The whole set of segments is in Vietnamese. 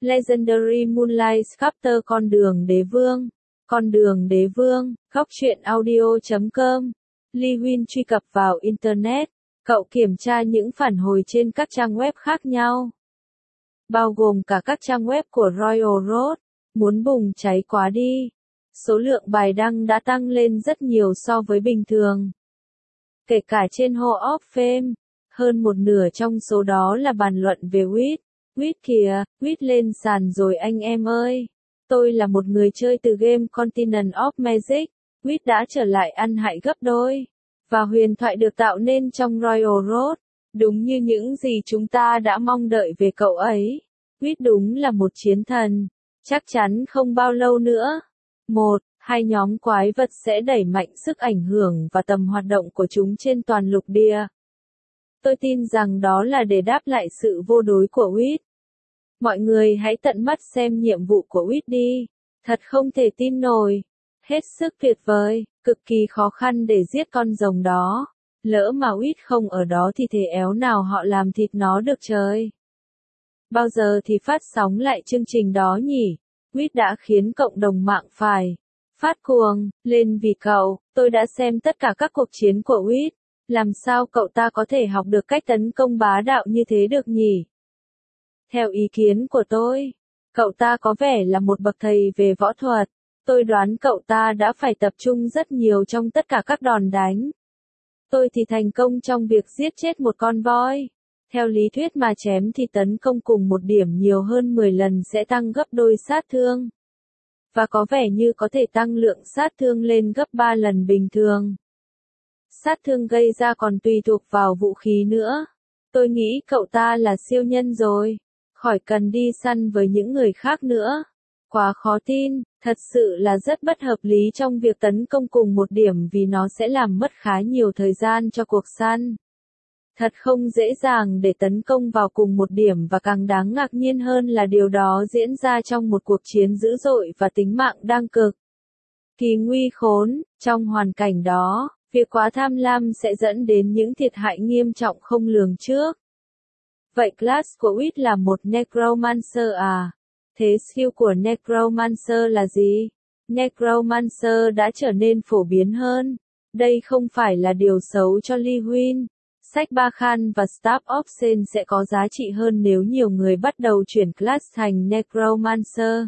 Legendary Moonlight Chapter Con đường đế vương, góc truyện audio.com. Lee Huynh truy cập vào Internet, cậu kiểm tra những phản hồi trên các trang web khác nhau, bao gồm cả các trang web của Royal Road. Muốn bùng cháy quá đi. Số lượng bài đăng đã tăng lên rất nhiều so với bình thường. Kể cả trên Hall of Fame, hơn một nửa trong số đó là bàn luận về Wiz. Wiz kìa, Wiz lên sàn rồi anh em ơi. Tôi là một người chơi từ game Continent of Magic. Wiz đã trở lại ăn hại gấp đôi. Và huyền thoại được tạo nên trong Royal Road. Đúng như những gì chúng ta đã mong đợi về cậu ấy. Wiz đúng là một chiến thần. Chắc chắn không bao lâu nữa. Hai nhóm quái vật sẽ đẩy mạnh sức ảnh hưởng và tầm hoạt động của chúng trên toàn lục địa. Tôi tin rằng đó là để đáp lại sự vô đối của Wiz. Mọi người hãy tận mắt xem nhiệm vụ của Wiz đi. Thật không thể tin nổi. Hết sức tuyệt vời, cực kỳ khó khăn để giết con rồng đó. Lỡ mà Wiz không ở đó thì thế éo nào họ làm thịt nó được trời. Bao giờ thì phát sóng lại chương trình đó nhỉ? Wiz đã khiến cộng đồng mạng phải phát cuồng lên vì cậu. Tôi đã xem tất cả các cuộc chiến của Wiz. Làm sao cậu ta có thể học được cách tấn công bá đạo như thế được nhỉ? Theo ý kiến của tôi, cậu ta có vẻ là một bậc thầy về võ thuật. Tôi đoán cậu ta đã phải tập trung rất nhiều trong tất cả các đòn đánh. Tôi thì thành công trong việc giết chết một con voi. Theo lý thuyết mà chém thì tấn công cùng một điểm nhiều hơn 10 lần sẽ tăng gấp đôi sát thương. Và có vẻ như có thể tăng lượng sát thương lên gấp 3 lần bình thường. Sát thương gây ra còn tùy thuộc vào vũ khí nữa. Tôi nghĩ cậu ta là siêu nhân rồi. Khỏi cần đi săn với những người khác nữa. Quá khó tin, thật sự là rất bất hợp lý trong việc tấn công cùng một điểm vì nó sẽ làm mất khá nhiều thời gian cho cuộc săn. Thật không dễ dàng để tấn công vào cùng một điểm và càng đáng ngạc nhiên hơn là điều đó diễn ra trong một cuộc chiến dữ dội và tính mạng đang cực kỳ nguy khốn. Trong hoàn cảnh đó, việc quá tham lam sẽ dẫn đến những thiệt hại nghiêm trọng không lường trước. Vậy class của Wiz là một Necromancer à? Thế skill của Necromancer là gì? Necromancer đã trở nên phổ biến hơn. Đây không phải là điều xấu cho Lee Huynh. Sách Ba Khan và Staff of Sen sẽ có giá trị hơn nếu nhiều người bắt đầu chuyển class thành Necromancer.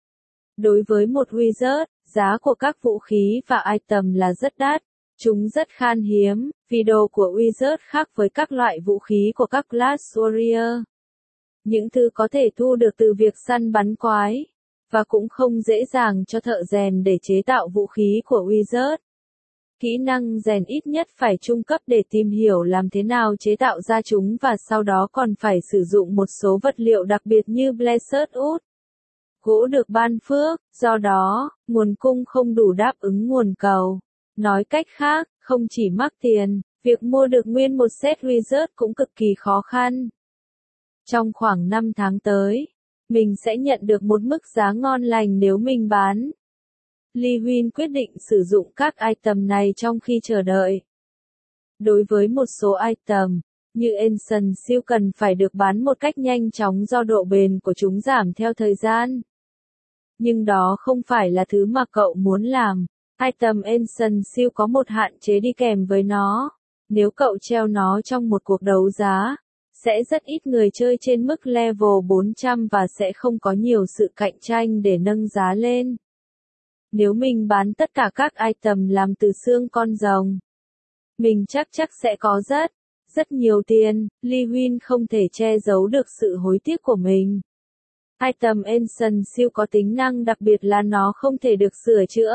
Đối với một wizard, giá của các vũ khí và item là rất đắt. Chúng rất khan hiếm, vì đồ của wizard khác với các loại vũ khí của các class warrior. Những thứ có thể thu được từ việc săn bắn quái, và cũng không dễ dàng cho thợ rèn để chế tạo vũ khí của wizard. Kỹ năng rèn ít nhất phải trung cấp để tìm hiểu làm thế nào chế tạo ra chúng và sau đó còn phải sử dụng một số vật liệu đặc biệt như Blessed Wood. Gỗ được ban phước, do đó, nguồn cung không đủ đáp ứng nguồn cầu. Nói cách khác, không chỉ mắc tiền, việc mua được nguyên một set wizard cũng cực kỳ khó khăn. Trong khoảng 5 tháng tới, mình sẽ nhận được một mức giá ngon lành nếu mình bán. Lee Huynh quyết định sử dụng các item này trong khi chờ đợi. Đối với một số item, như Ancient Seal cần phải được bán một cách nhanh chóng do độ bền của chúng giảm theo thời gian. Nhưng đó không phải là thứ mà cậu muốn làm. Item Ancient Seal có một hạn chế đi kèm với nó. Nếu cậu treo nó trong một cuộc đấu giá, sẽ rất ít người chơi trên mức level 400 và sẽ không có nhiều sự cạnh tranh để nâng giá lên. Nếu mình bán tất cả các item làm từ xương con rồng, mình chắc sẽ có rất nhiều tiền. Lee Huynh không thể che giấu được sự hối tiếc của mình. Item Ancient Seal có tính năng đặc biệt là nó không thể được sửa chữa.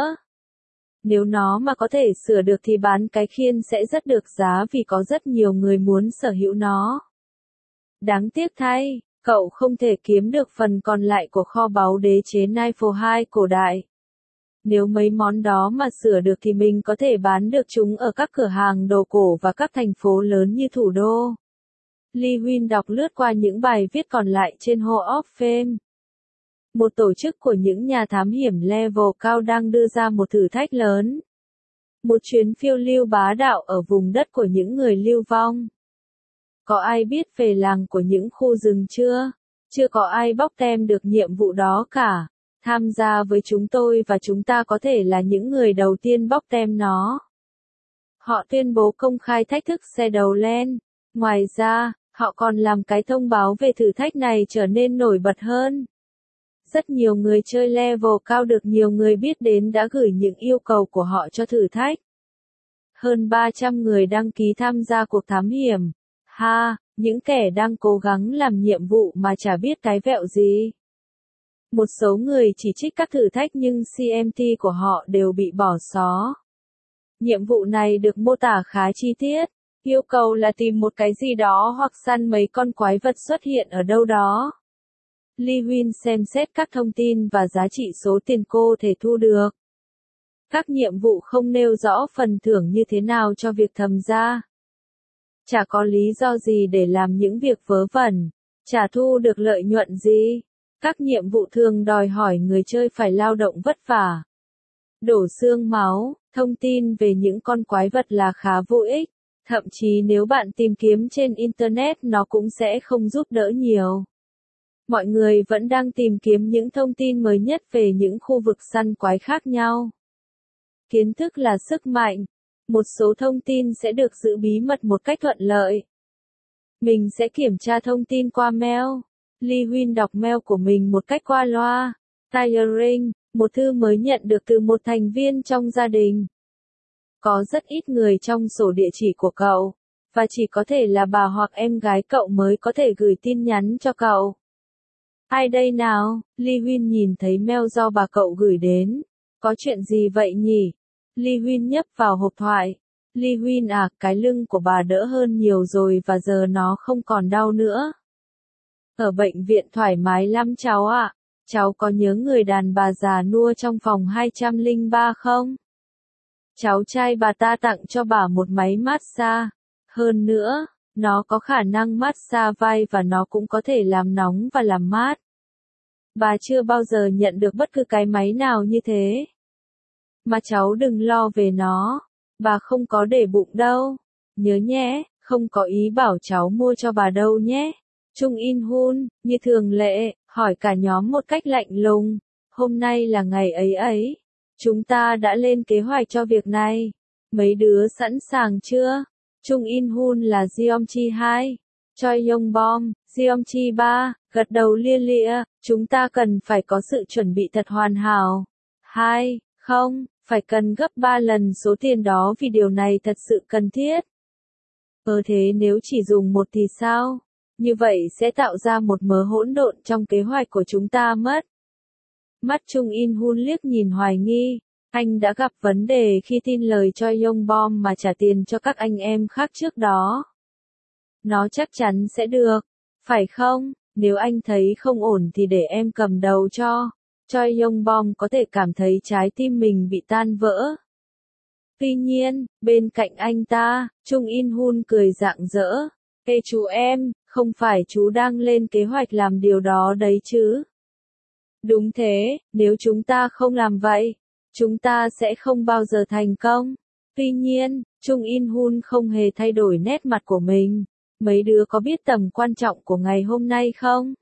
Nếu nó mà có thể sửa được thì bán cái khiên sẽ rất được giá vì có rất nhiều người muốn sở hữu nó. Đáng tiếc thay, cậu không thể kiếm được phần còn lại của kho báu đế chế Nightfall 2 cổ đại. Nếu mấy món đó mà sửa được thì mình có thể bán được chúng ở các cửa hàng đồ cổ và các thành phố lớn như thủ đô. Lee Huynh đọc lướt qua những bài viết còn lại trên Hall of Fame. Một tổ chức của những nhà thám hiểm level cao đang đưa ra một thử thách lớn. Một chuyến phiêu lưu bá đạo ở vùng đất của những người lưu vong. Có ai biết về làng của những khu rừng chưa? Chưa có ai bóc tem được nhiệm vụ đó cả. Tham gia với chúng tôi và chúng ta có thể là những người đầu tiên bóc tem nó. Họ tuyên bố công khai thách thức Shadowlands. Ngoài ra, họ còn làm cái thông báo về thử thách này trở nên nổi bật hơn. Rất nhiều người chơi level cao được nhiều người biết đến đã gửi những yêu cầu của họ cho thử thách. Hơn 300 người đăng ký tham gia cuộc thám hiểm. Những kẻ đang cố gắng làm nhiệm vụ mà chả biết cái vẹo gì. Một số người chỉ trích các thử thách nhưng CMT của họ đều bị bỏ xó. Nhiệm vụ này được mô tả khá chi tiết. Yêu cầu là tìm một cái gì đó hoặc săn mấy con quái vật xuất hiện ở đâu đó. Lewin xem xét các thông tin và giá trị số tiền cô thể thu được. Các nhiệm vụ không nêu rõ phần thưởng như thế nào cho việc thầm ra. Chả có lý do gì để làm những việc vớ vẩn, chả thu được lợi nhuận gì. Các nhiệm vụ thường đòi hỏi người chơi phải lao động vất vả. Đổ xương máu, thông tin về những con quái vật là khá vô ích. Thậm chí nếu bạn tìm kiếm trên Internet nó cũng sẽ không giúp đỡ nhiều. Mọi người vẫn đang tìm kiếm những thông tin mới nhất về những khu vực săn quái khác nhau. Kiến thức là sức mạnh. Một số thông tin sẽ được giữ bí mật một cách thuận lợi. Mình sẽ kiểm tra thông tin qua mail. Lewin đọc mail của mình một cách qua loa. Tiring, một thư mới nhận được từ một thành viên trong gia đình. Có rất ít người trong sổ địa chỉ của cậu, và chỉ có thể là bà hoặc em gái cậu mới có thể gửi tin nhắn cho cậu. Ai đây nào? Lewin nhìn thấy mail do bà cậu gửi đến. Có chuyện gì vậy nhỉ? Lewin nhấp vào hộp thoại. Lewin à, cái lưng của bà đỡ hơn nhiều rồi và giờ nó không còn đau nữa. Ở bệnh viện thoải mái lắm cháu ạ. Cháu có nhớ người đàn bà già nua trong phòng 203 không? Cháu trai bà ta tặng cho bà một máy massage. Hơn nữa, nó có khả năng massage vai và nó cũng có thể làm nóng và làm mát. Bà chưa bao giờ nhận được bất cứ cái máy nào như thế. Mà cháu đừng lo về nó. Bà không có để bụng đâu. Nhớ nhé, không có ý bảo cháu mua cho bà đâu nhé. Chung In Hun, như thường lệ, hỏi cả nhóm một cách lạnh lùng. Hôm nay là ngày ấy ấy. Chúng ta đã lên kế hoạch cho việc này. Mấy đứa sẵn sàng chưa? Chung In Hun là Jeongchi 2. Choi Yong Bom, Jeongchi 3, gật đầu lia lịa. Chúng ta cần phải có sự chuẩn bị thật hoàn hảo. 2, không, phải cần gấp 3 lần số tiền đó vì điều này thật sự cần thiết. Thế nếu chỉ dùng một thì sao? Như vậy sẽ tạo ra một mớ hỗn độn trong kế hoạch của chúng ta mất. Mắt Chung In Hun liếc nhìn hoài nghi. Anh đã gặp vấn đề khi tin lời cho Yong Bom mà trả tiền cho các anh em khác trước đó. Nó chắc chắn sẽ được, phải không? Nếu anh thấy không ổn thì để em cầm đầu cho. Choi Yong Bom có thể cảm thấy trái tim mình bị tan vỡ. Tuy nhiên, bên cạnh anh ta, Chung In Hun cười rạng rỡ. Ê chú em, không phải chú đang lên kế hoạch làm điều đó đấy chứ? Đúng thế, nếu chúng ta không làm vậy, chúng ta sẽ không bao giờ thành công. Tuy nhiên, Chung In Hun không hề thay đổi nét mặt của mình. Mấy đứa có biết tầm quan trọng của ngày hôm nay không?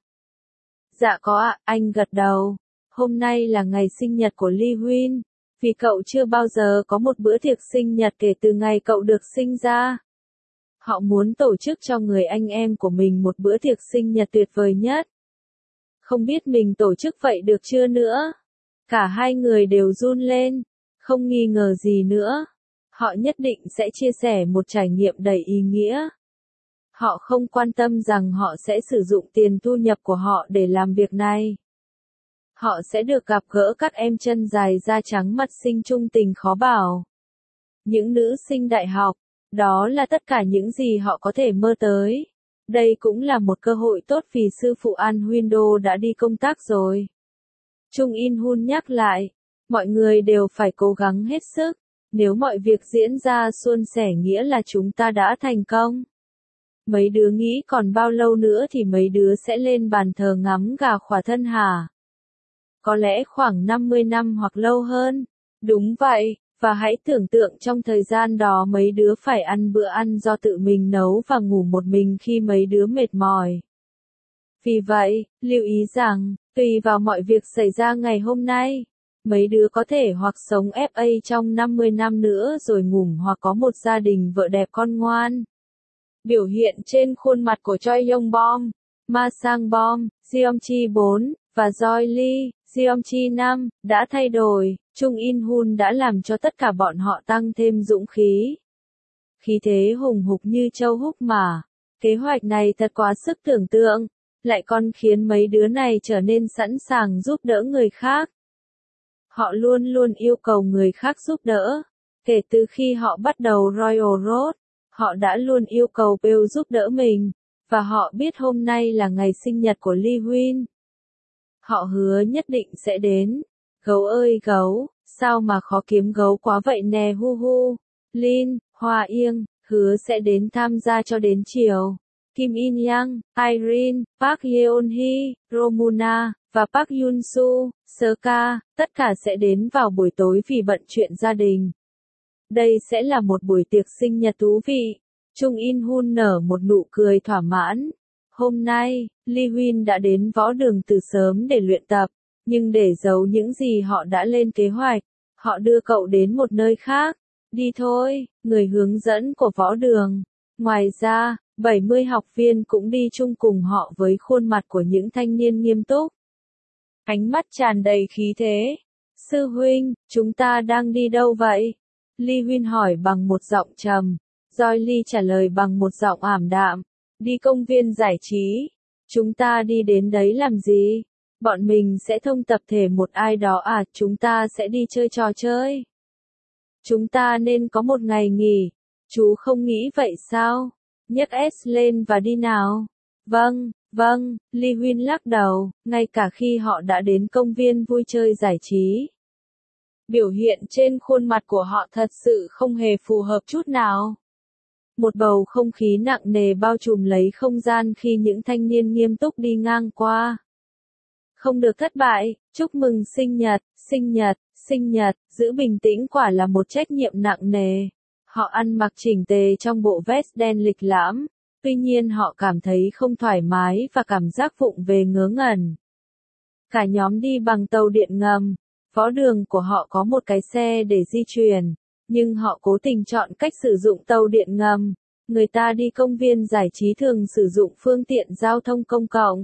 Dạ có ạ, anh gật đầu. Hôm nay là ngày sinh nhật của Lewin, vì cậu chưa bao giờ có một bữa tiệc sinh nhật kể từ ngày cậu được sinh ra. Họ muốn tổ chức cho người anh em của mình một bữa tiệc sinh nhật tuyệt vời nhất. Không biết mình tổ chức vậy được chưa nữa? Cả hai người đều run lên, không nghi ngờ gì nữa. Họ nhất định sẽ chia sẻ một trải nghiệm đầy ý nghĩa. Họ không quan tâm rằng họ sẽ sử dụng tiền thu nhập của họ để làm việc này. Họ sẽ được gặp gỡ các em chân dài da trắng mặt xinh trung tình khó bảo. Những nữ sinh đại học, đó là tất cả những gì họ có thể mơ tới. Đây cũng là một cơ hội tốt vì sư phụ An Window đã đi công tác rồi. Chung In Hun nhắc lại, mọi người đều phải cố gắng hết sức. Nếu mọi việc diễn ra suôn sẻ nghĩa là chúng ta đã thành công. Mấy đứa nghĩ còn bao lâu nữa thì mấy đứa sẽ lên bàn thờ ngắm gà khỏa thân hả? Có lẽ khoảng 50 năm hoặc lâu hơn. Đúng vậy, và hãy tưởng tượng trong thời gian đó mấy đứa phải ăn bữa ăn do tự mình nấu và ngủ một mình khi mấy đứa mệt mỏi. Vì vậy, lưu ý rằng, tùy vào mọi việc xảy ra ngày hôm nay, mấy đứa có thể hoặc sống FA trong 50 năm nữa rồi ngủm hoặc có một gia đình vợ đẹp con ngoan. Biểu hiện trên khuôn mặt của Choi Yong Bom, Ma Sang Bom, Jeongchi 4 và Joy Lee, Jeongchi 5 đã thay đổi. Chung In Hun đã làm cho tất cả bọn họ tăng thêm dũng khí. Khí thế hùng hục như châu húc mà. Kế hoạch này thật quá sức tưởng tượng, lại còn khiến mấy đứa này trở nên sẵn sàng giúp đỡ người khác. Họ luôn luôn yêu cầu người khác giúp đỡ. Kể từ khi họ bắt đầu Royal Road, họ đã luôn yêu cầu Bill giúp đỡ mình, và họ biết hôm nay là ngày sinh nhật của Lee Win. Họ hứa nhất định sẽ đến. Gấu ơi gấu, sao mà khó kiếm gấu quá vậy nè hu hu. Lin, Hoa Yên, hứa sẽ đến tham gia cho đến chiều. Kim In Yang, Irene, Park Yeon Hee, Romuna, và Park Yoon Soo, Serka, tất cả sẽ đến vào buổi tối vì bận chuyện gia đình. Đây sẽ là một buổi tiệc sinh nhật thú vị. Chung In Hun nở một nụ cười thỏa mãn. Hôm nay, Lee Win đã đến võ đường từ sớm để luyện tập, nhưng để giấu những gì họ đã lên kế hoạch, họ đưa cậu đến một nơi khác. Đi thôi, người hướng dẫn của võ đường. Ngoài ra, 70 học viên cũng đi chung cùng họ với khuôn mặt của những thanh niên nghiêm túc. Ánh mắt tràn đầy khí thế. Sư huynh, chúng ta đang đi đâu vậy? Lee Win hỏi bằng một giọng trầm. Joy Lee trả lời bằng một giọng ảm đạm. Đi công viên giải trí. Chúng ta đi đến đấy làm gì? Bọn mình sẽ thông tập thể một ai đó à? Chúng ta sẽ đi chơi trò chơi. Chúng ta nên có một ngày nghỉ. Chú không nghĩ vậy sao? Nhấc S lên và đi nào. Vâng, vâng, Lee Win lắc đầu, ngay cả khi họ đã đến công viên vui chơi giải trí. Biểu hiện trên khuôn mặt của họ thật sự không hề phù hợp chút nào. Một bầu không khí nặng nề bao trùm lấy không gian khi những thanh niên nghiêm túc đi ngang qua. Không được thất bại, chúc mừng sinh nhật, sinh nhật, sinh nhật, giữ bình tĩnh quả là một trách nhiệm nặng nề. Họ ăn mặc chỉnh tề trong bộ vest đen lịch lãm, tuy nhiên họ cảm thấy không thoải mái và cảm giác vụng về ngớ ngẩn. Cả nhóm đi bằng tàu điện ngầm, võ đường của họ có một cái xe để di chuyển, nhưng họ cố tình chọn cách sử dụng tàu điện ngầm. Người ta đi công viên giải trí thường sử dụng phương tiện giao thông công cộng.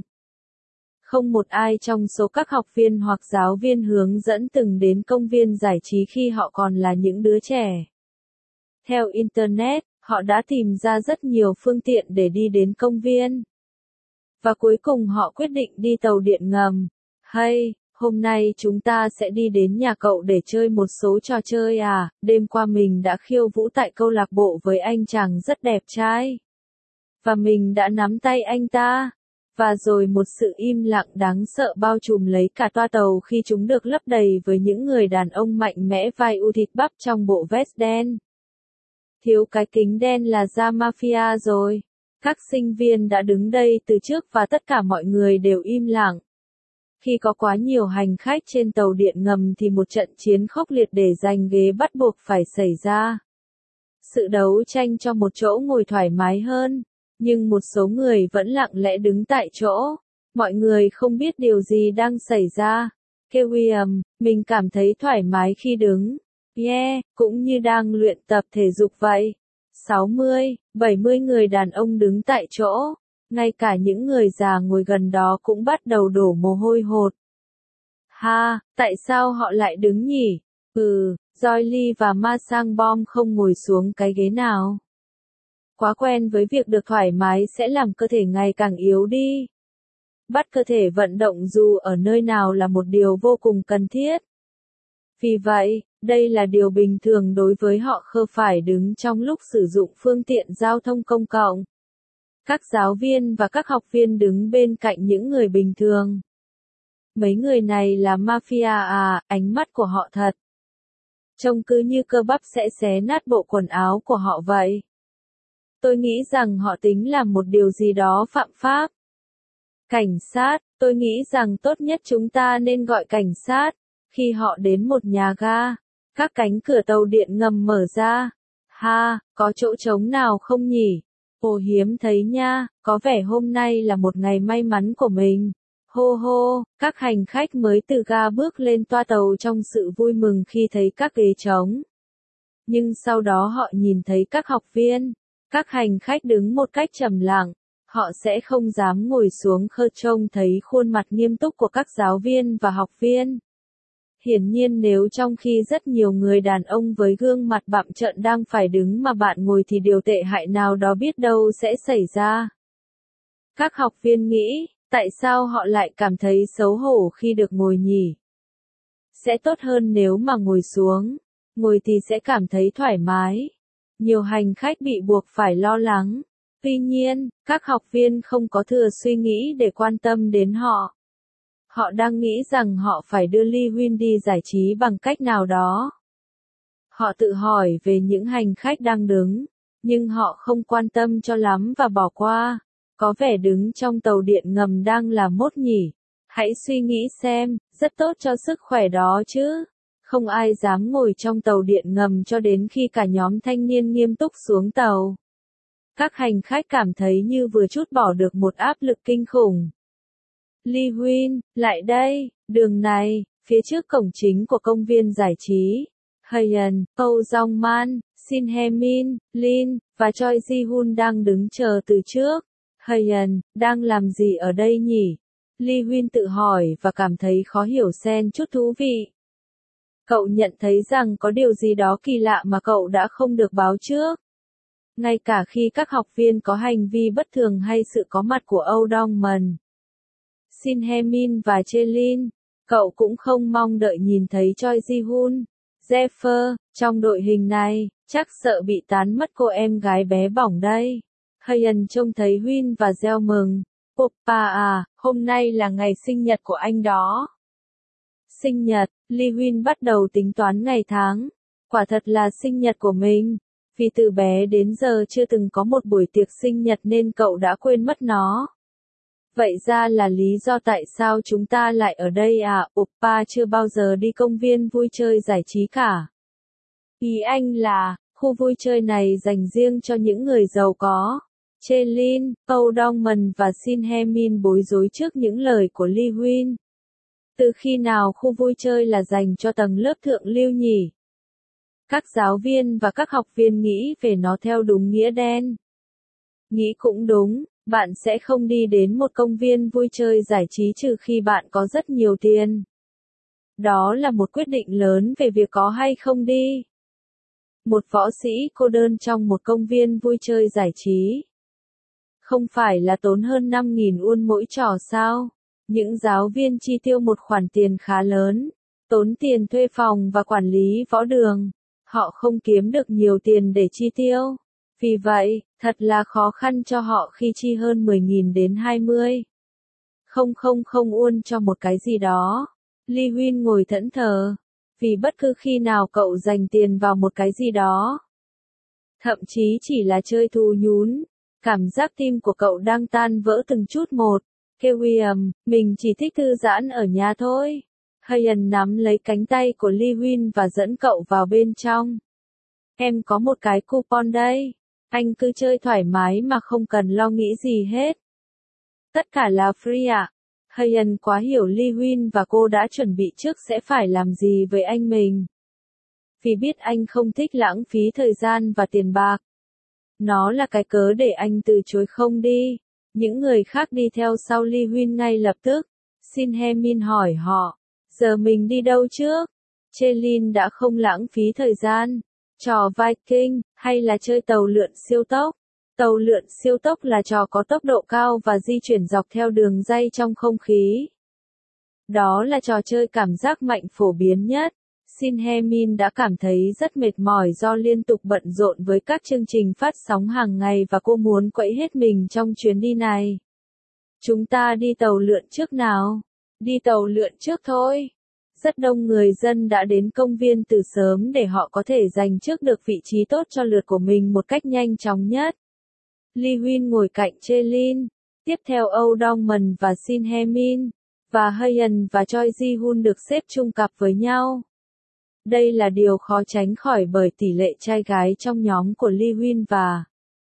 Không một ai trong số các học viên hoặc giáo viên hướng dẫn từng đến công viên giải trí khi họ còn là những đứa trẻ. Theo Internet, họ đã tìm ra rất nhiều phương tiện để đi đến công viên. Và cuối cùng họ quyết định đi tàu điện ngầm. Hay, hôm nay chúng ta sẽ đi đến nhà cậu để chơi một số trò chơi à? Đêm qua mình đã khiêu vũ tại câu lạc bộ với anh chàng rất đẹp trai. Và mình đã nắm tay anh ta. Và rồi một sự im lặng đáng sợ bao trùm lấy cả toa tàu khi chúng được lấp đầy với những người đàn ông mạnh mẽ vai u thịt bắp trong bộ vest đen. Thiếu cái kính đen là ra mafia rồi. Các sinh viên đã đứng đây từ trước và tất cả mọi người đều im lặng. Khi có quá nhiều hành khách trên tàu điện ngầm thì một trận chiến khốc liệt để giành ghế bắt buộc phải xảy ra. Sự đấu tranh cho một chỗ ngồi thoải mái hơn, nhưng một số người vẫn lặng lẽ đứng tại chỗ. Mọi người không biết điều gì đang xảy ra. William, mình cảm thấy thoải mái khi đứng. Yeah, cũng như đang luyện tập thể dục vậy. 60, 70 người đàn ông đứng tại chỗ. Ngay cả những người già ngồi gần đó cũng bắt đầu đổ mồ hôi hột. Ha, tại sao họ lại đứng nhỉ? Joy Lee và Ma Sang Bom không ngồi xuống cái ghế nào. Quá quen với việc được thoải mái sẽ làm cơ thể ngày càng yếu đi. Bắt cơ thể vận động dù ở nơi nào là một điều vô cùng cần thiết. Vì vậy, đây là điều bình thường đối với họ khơ phải đứng trong lúc sử dụng phương tiện giao thông công cộng. Các giáo viên và các học viên đứng bên cạnh những người bình thường. Mấy người này là mafia à? Ánh mắt của họ thật. Trông cứ như cơ bắp sẽ xé nát bộ quần áo của họ vậy. Tôi nghĩ rằng họ tính làm một điều gì đó phạm pháp. Cảnh sát, tôi nghĩ rằng tốt nhất chúng ta nên gọi cảnh sát. Khi họ đến một nhà ga, các cánh cửa tàu điện ngầm mở ra. Ha, có chỗ trống nào không nhỉ? Ồ hiếm thấy nha, có vẻ hôm nay là một ngày may mắn của mình. Hô hô, các hành khách mới từ ga bước lên toa tàu trong sự vui mừng khi thấy các ghế trống. Nhưng sau đó họ nhìn thấy các học viên, các hành khách đứng một cách trầm lặng. Họ sẽ không dám ngồi xuống khơ trông thấy khuôn mặt nghiêm túc của các giáo viên và học viên. Hiển nhiên nếu trong khi rất nhiều người đàn ông với gương mặt bặm trợn đang phải đứng mà bạn ngồi thì điều tệ hại nào đó biết đâu sẽ xảy ra. Các học viên nghĩ, tại sao họ lại cảm thấy xấu hổ khi được ngồi nhỉ? Sẽ tốt hơn nếu mà ngồi xuống, ngồi thì sẽ cảm thấy thoải mái. Nhiều hành khách bị buộc phải lo lắng. Tuy nhiên, các học viên không có thừa suy nghĩ để quan tâm đến họ. Họ đang nghĩ rằng họ phải đưa Lee Huynh đi giải trí bằng cách nào đó. Họ tự hỏi về những hành khách đang đứng, nhưng họ không quan tâm cho lắm và bỏ qua. Có vẻ đứng trong tàu điện ngầm đang là mốt nhỉ. Hãy suy nghĩ xem, rất tốt cho sức khỏe đó chứ. Không ai dám ngồi trong tàu điện ngầm cho đến khi cả nhóm thanh niên nghiêm túc xuống tàu. Các hành khách cảm thấy như vừa trút bỏ được một áp lực kinh khủng. Lee Huynh, lại đây, đường này, phía trước cổng chính của công viên giải trí. Hayan, Âu Dong Man, Shin Hye Min, Lin, và Choi Ji Hun đang đứng chờ từ trước. Hayan, đang làm gì ở đây nhỉ? Lee Huynh tự hỏi và cảm thấy khó hiểu xen chút thú vị. Cậu nhận thấy rằng có điều gì đó kỳ lạ mà cậu đã không được báo trước. Ngay cả khi các học viên có hành vi bất thường hay sự có mặt của Âu Dong Man, Shin Hye Min và Chelin, cậu cũng không mong đợi nhìn thấy Choi Ji Hun. Jeffer, trong đội hình này, chắc sợ bị tán mất cô em gái bé bỏng đây. Hayan trông thấy Huynh và reo mừng. Oppa à, hôm nay là ngày sinh nhật của anh đó. Sinh nhật, Lee Huynh bắt đầu tính toán ngày tháng. Quả thật là sinh nhật của mình. Vì từ bé đến giờ chưa từng có một buổi tiệc sinh nhật nên cậu đã quên mất nó. Vậy ra là lý do tại sao chúng ta lại ở đây à? Oppa chưa bao giờ đi công viên vui chơi giải trí cả. Ý anh là, khu vui chơi này dành riêng cho những người giàu có. Chelin, Âu Dong Man và Shin Hye Min bối rối trước những lời của Lee Huynh. Từ khi nào khu vui chơi là dành cho tầng lớp thượng lưu nhỉ? Các giáo viên và các học viên nghĩ về nó theo đúng nghĩa đen. Nghĩ cũng đúng, bạn sẽ không đi đến một công viên vui chơi giải trí trừ khi bạn có rất nhiều tiền. Đó là một quyết định lớn về việc có hay không đi. Một võ sĩ cô đơn trong một công viên vui chơi giải trí. Không phải là tốn hơn 5.000 won mỗi trò sao? Những giáo viên chi tiêu một khoản tiền khá lớn, tốn tiền thuê phòng và quản lý võ đường. Họ không kiếm được nhiều tiền để chi tiêu. Vì vậy, thật là khó khăn cho họ khi chi hơn 10.000 đến 20. Không won cho một cái gì đó. Lee Huynh ngồi thẫn thờ. Vì bất cứ khi nào cậu dành tiền vào một cái gì đó, thậm chí chỉ là chơi thú nhún, cảm giác tim của cậu đang tan vỡ từng chút một. William, mình chỉ thích thư giãn ở nhà thôi. Hayan nắm lấy cánh tay của Lee Huynh và dẫn cậu vào bên trong. Em có một cái coupon đây. Anh cứ chơi thoải mái mà không cần lo nghĩ gì hết. Tất cả là free ạ. Hayan quá hiểu Lee Huynh và cô đã chuẩn bị trước sẽ phải làm gì với anh mình. Vì biết anh không thích lãng phí thời gian và tiền bạc. Nó là cái cớ để anh từ chối không đi. Những người khác đi theo sau Lee Huynh ngay lập tức. Shin Hye Min hỏi họ, giờ mình đi đâu trước? Chelin đã không lãng phí thời gian. Trò Viking, hay là chơi tàu lượn siêu tốc? Tàu lượn siêu tốc là trò có tốc độ cao và di chuyển dọc theo đường ray trong không khí. Đó là trò chơi cảm giác mạnh phổ biến nhất. Shin Hye Min đã cảm thấy rất mệt mỏi do liên tục bận rộn với các chương trình phát sóng hàng ngày và cô muốn quậy hết mình trong chuyến đi này. Chúng ta đi tàu lượn trước nào? Đi tàu lượn trước thôi. Rất đông người dân đã đến công viên từ sớm để họ có thể giành trước được vị trí tốt cho lượt của mình một cách nhanh chóng nhất. Lee Huynh ngồi cạnh Chelin, tiếp theo Âu Dong Man và Shin Hye Min, và Hayan và Choi Ji Hun được xếp chung cặp với nhau. Đây là điều khó tránh khỏi bởi tỷ lệ trai gái trong nhóm của Lee Huynh và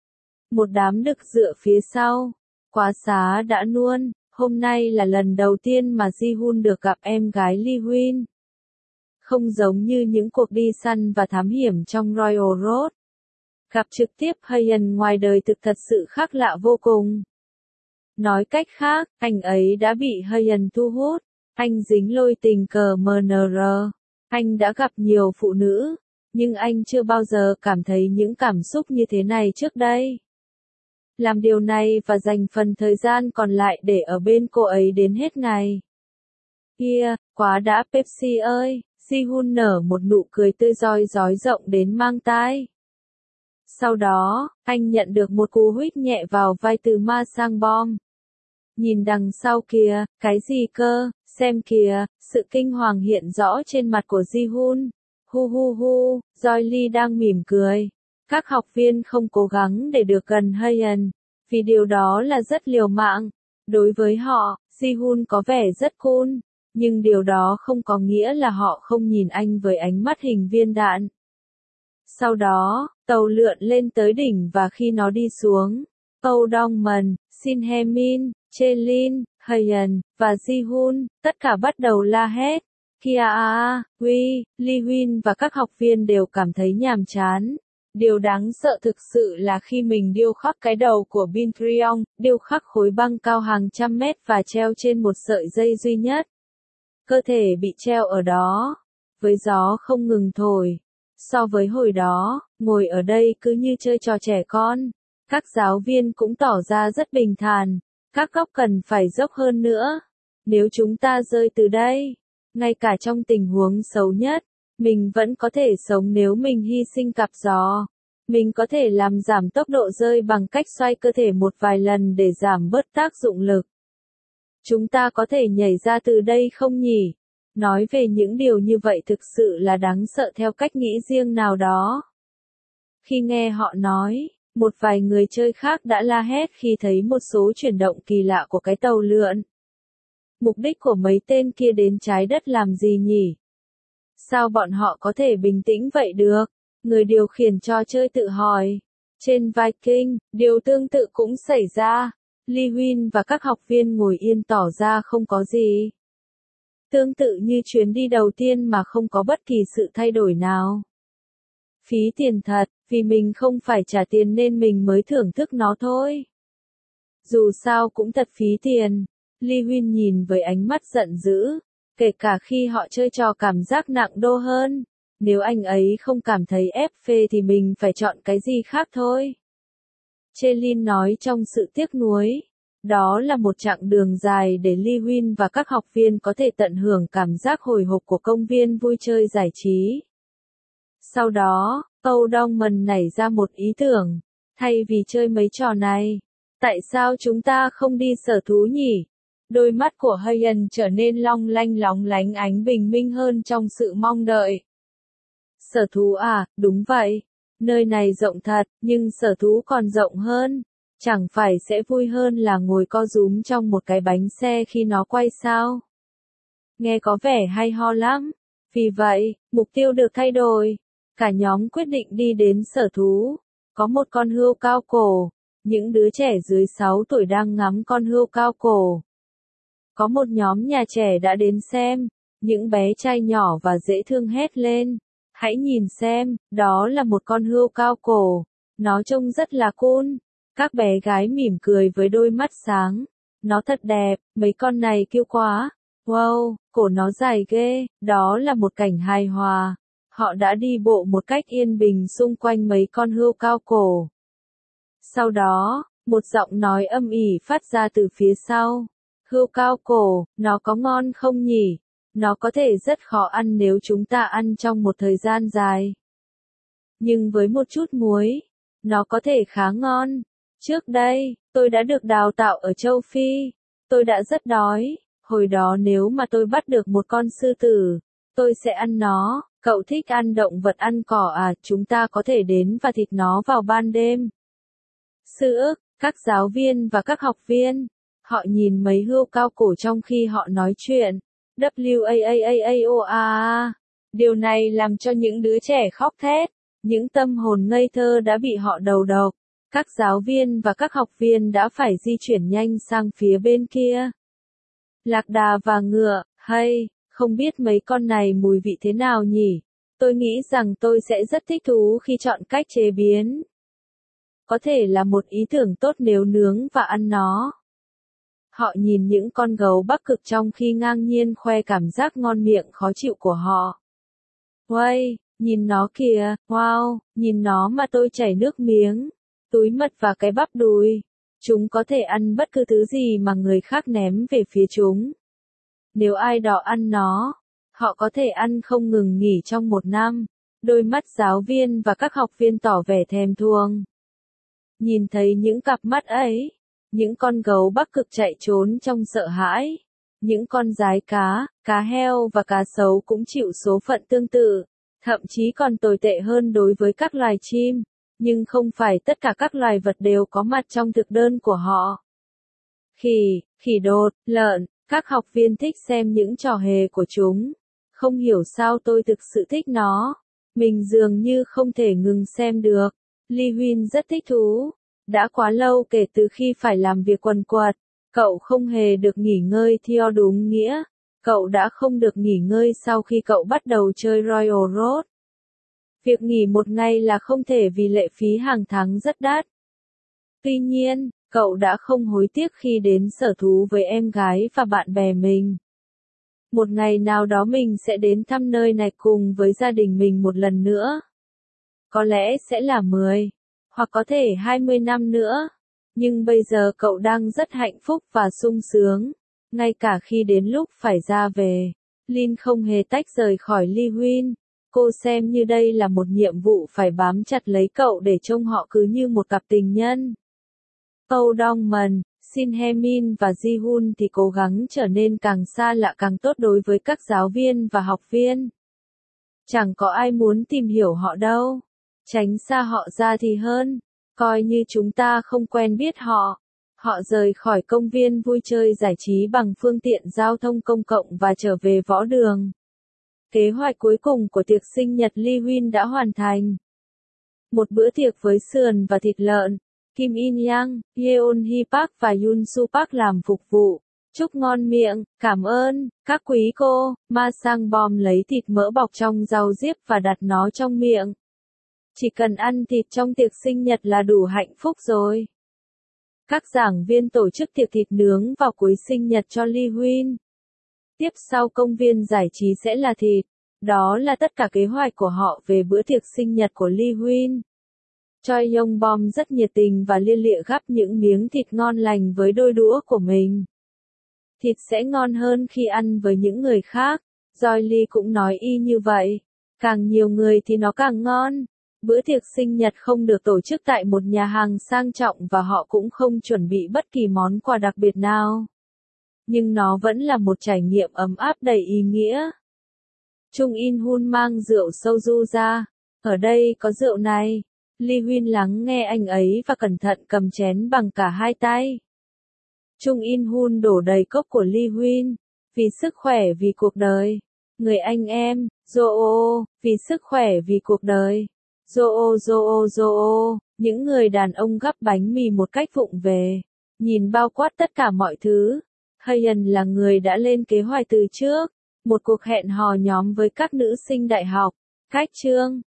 Một đám đực dựa phía sau. Quá xá đã nuôn, hôm nay là lần đầu tiên mà Ji-hun được gặp em gái Lee Huyên. Không giống như những cuộc đi săn và thám hiểm trong Royal Road. Gặp trực tiếp Haeyeon ngoài đời thực thật sự khác lạ vô cùng. Nói cách khác, anh ấy đã bị Haeyeon thu hút. Anh dính lôi tình cờ MNR. Anh đã gặp nhiều phụ nữ, nhưng anh chưa bao giờ cảm thấy những cảm xúc như thế này trước đây. Làm điều này và dành phần thời gian còn lại để ở bên cô ấy đến hết ngày. Kia, quá đã Pepsi ơi, Ji-hun nở một nụ cười tươi rói rộng đến mang tai. Sau đó, anh nhận được một cú huých nhẹ vào vai từ Ma Sang Bom. Nhìn đằng sau kìa, cái gì cơ, xem kìa, sự kinh hoàng hiện rõ trên mặt của Ji-hun. Hu hu hu, Joy Lee đang mỉm cười. Các học viên không cố gắng để được gần Haeyeon, vì điều đó là rất liều mạng. Đối với họ, Ji-hun có vẻ rất cool, nhưng điều đó không có nghĩa là họ không nhìn anh với ánh mắt hình viên đạn. Sau đó, tàu lượn lên tới đỉnh và khi nó đi xuống, Oh Dong-man, Shin Hye-min, Chae-lin, Haeyeon, và Ji-hun, tất cả bắt đầu la hét. Kia Lee Huyên và các học viên đều cảm thấy nhàm chán. Điều đáng sợ thực sự là khi mình điêu khắc cái đầu của Bin Treong, điêu khắc khối băng cao hàng trăm mét và treo trên một sợi dây duy nhất. Cơ thể bị treo ở đó, với gió không ngừng thổi. So với hồi đó, ngồi ở đây cứ như chơi trò trẻ con. Các giáo viên cũng tỏ ra rất bình thản. Các góc cần phải dốc hơn nữa. Nếu chúng ta rơi từ đây, ngay cả trong tình huống xấu nhất, mình vẫn có thể sống nếu mình hy sinh cặp giò. Mình có thể làm giảm tốc độ rơi bằng cách xoay cơ thể một vài lần để giảm bớt tác dụng lực. Chúng ta có thể nhảy ra từ đây không nhỉ? Nói về những điều như vậy thực sự là đáng sợ theo cách nghĩ riêng nào đó. Khi nghe họ nói, một vài người chơi khác đã la hét khi thấy một số chuyển động kỳ lạ của cái tàu lượn. Mục đích của mấy tên kia đến trái đất làm gì nhỉ? Sao bọn họ có thể bình tĩnh vậy được? Người điều khiển trò chơi tự hỏi. Trên Viking, điều tương tự cũng xảy ra. Lee Huyên và các học viên ngồi yên tỏ ra không có gì. Tương tự như chuyến đi đầu tiên mà không có bất kỳ sự thay đổi nào. Phí tiền thật, vì mình không phải trả tiền nên mình mới thưởng thức nó thôi. Dù sao cũng thật phí tiền. Lee Huyên nhìn với ánh mắt giận dữ, kể cả khi họ chơi trò cảm giác nặng đô hơn. Nếu anh ấy không cảm thấy ép phê thì mình phải chọn cái gì khác thôi. Chae-lin nói trong sự tiếc nuối. Đó là một chặng đường dài để Lee Huyên và các học viên có thể tận hưởng cảm giác hồi hộp của công viên vui chơi giải trí. Sau đó, Oh Dong-man nảy ra một ý tưởng. Thay vì chơi mấy trò này, tại sao chúng ta không đi sở thú nhỉ? Đôi mắt của Haeyeon trở nên long lánh ánh bình minh hơn trong sự mong đợi. Sở thú à, đúng vậy. Nơi này rộng thật, nhưng sở thú còn rộng hơn. Chẳng phải sẽ vui hơn là ngồi co rúm trong một cái bánh xe khi nó quay sao? Nghe có vẻ hay ho lắm. Vì vậy, mục tiêu được thay đổi. Cả nhóm quyết định đi đến sở thú. Có một con hươu cao cổ. Những đứa trẻ dưới 6 tuổi đang ngắm con hươu cao cổ. Có một nhóm nhà trẻ đã đến xem. Những bé trai nhỏ và dễ thương hét lên. Hãy nhìn xem, đó là một con hươu cao cổ. Nó trông rất là cool. Các bé gái mỉm cười với đôi mắt sáng. Nó thật đẹp, mấy con này cute quá. Wow, cổ nó dài ghê, đó là một cảnh hài hòa. Họ đã đi bộ một cách yên bình xung quanh mấy con hươu cao cổ. Sau đó, một giọng nói âm ỉ phát ra từ phía sau. Hươu cao cổ, nó có ngon không nhỉ? Nó có thể rất khó ăn nếu chúng ta ăn trong một thời gian dài. Nhưng với một chút muối, nó có thể khá ngon. Trước đây, tôi đã được đào tạo ở châu Phi. Tôi đã rất đói. Hồi đó nếu mà tôi bắt được một con sư tử, tôi sẽ ăn nó. Cậu thích ăn động vật ăn cỏ à? Chúng ta có thể đến và thịt nó vào ban đêm. Sư ức, các giáo viên và các học viên. Họ nhìn mấy hươu cao cổ trong khi họ nói chuyện. WAAAAOA. Điều này làm cho những đứa trẻ khóc thét. Những tâm hồn ngây thơ đã bị họ đầu độc. Các giáo viên và các học viên đã phải di chuyển nhanh sang phía bên kia. Lạc đà và ngựa, hay, không biết mấy con này mùi vị thế nào nhỉ? Tôi nghĩ rằng tôi sẽ rất thích thú khi chọn cách chế biến. Có thể là một ý tưởng tốt nếu nướng và ăn nó. Họ nhìn những con gấu Bắc Cực trong khi ngang nhiên khoe cảm giác ngon miệng khó chịu của họ. Uầy, nhìn nó kìa, wow, nhìn nó mà tôi chảy nước miếng. Túi mật và cái bắp đùi. Chúng có thể ăn bất cứ thứ gì mà người khác ném về phía chúng. Nếu ai đó ăn nó, họ có thể ăn không ngừng nghỉ trong một năm. Đôi mắt giáo viên và các học viên tỏ vẻ thèm thuồng. Nhìn thấy những cặp mắt ấy, những con gấu Bắc Cực chạy trốn trong sợ hãi. Những con giái cá, cá heo và cá sấu cũng chịu số phận tương tự, thậm chí còn tồi tệ hơn đối với các loài chim, nhưng không phải tất cả các loài vật đều có mặt trong thực đơn của họ. Khỉ đột, lợn, các học viên thích xem những trò hề của chúng. Không hiểu sao tôi thực sự thích nó. Mình dường như không thể ngừng xem được. Lee Huynh rất thích thú. Đã quá lâu kể từ khi phải làm việc quần quật. Cậu không hề được nghỉ ngơi theo đúng nghĩa. Cậu đã không được nghỉ ngơi sau khi cậu bắt đầu chơi Royal Road. Việc nghỉ một ngày là không thể vì lệ phí hàng tháng rất đắt. Tuy nhiên, cậu đã không hối tiếc khi đến sở thú với em gái và bạn bè mình. Một ngày nào đó mình sẽ đến thăm nơi này cùng với gia đình mình một lần nữa. Có lẽ sẽ là 10, hoặc có thể 20 năm nữa. Nhưng bây giờ cậu đang rất hạnh phúc và sung sướng, ngay cả khi đến lúc phải ra về. Lin không hề tách rời khỏi Lee Huynh. Cô xem như đây là một nhiệm vụ phải bám chặt lấy cậu để trông họ cứ như một cặp tình nhân. Âu Dongman, Shin Hye-min và Ji-hun thì cố gắng trở nên càng xa lạ càng tốt đối với các giáo viên và học viên. Chẳng có ai muốn tìm hiểu họ đâu. Tránh xa họ ra thì hơn. Coi như chúng ta không quen biết họ. Họ rời khỏi công viên vui chơi giải trí bằng phương tiện giao thông công cộng và trở về võ đường. Kế hoạch cuối cùng của tiệc sinh nhật Lee Huynh đã hoàn thành. Một bữa tiệc với sườn và thịt lợn. Kim In Yang, Yeon Hee Park và Yoon Soo Park làm phục vụ. Chúc ngon miệng, cảm ơn, các quý cô. Ma Sang Bom lấy thịt mỡ bọc trong rau diếp và đặt nó trong miệng. Chỉ cần ăn thịt trong tiệc sinh nhật là đủ hạnh phúc rồi. Các giảng viên tổ chức tiệc thịt nướng vào cuối sinh nhật cho Lee Huynh. Tiếp sau công viên giải trí sẽ là thịt. Đó là tất cả kế hoạch của họ về bữa tiệc sinh nhật của Lee Huynh. Choi Yong Bom rất nhiệt tình và lia lịa gắp những miếng thịt ngon lành với đôi đũa của mình. Thịt sẽ ngon hơn khi ăn với những người khác. Joy Lee cũng nói y như vậy. Càng nhiều người thì nó càng ngon. Bữa tiệc sinh nhật không được tổ chức tại một nhà hàng sang trọng và họ cũng không chuẩn bị bất kỳ món quà đặc biệt nào. Nhưng nó vẫn là một trải nghiệm ấm áp đầy ý nghĩa. Chung In Hun mang rượu soju ra. Ở đây có rượu này. Lee Huynh lắng nghe anh ấy và cẩn thận cầm chén bằng cả hai tay. Chung In Hun đổ đầy cốc của Lee Huynh. Vì sức khỏe vì cuộc đời. Người anh em, Joo, vì sức khỏe vì cuộc đời. Joo. Những người đàn ông gắp bánh mì một cách vụng về. Nhìn bao quát tất cả mọi thứ. Hayen là người đã lên kế hoạch từ trước. Một cuộc hẹn hò nhóm với các nữ sinh đại học. Cách chương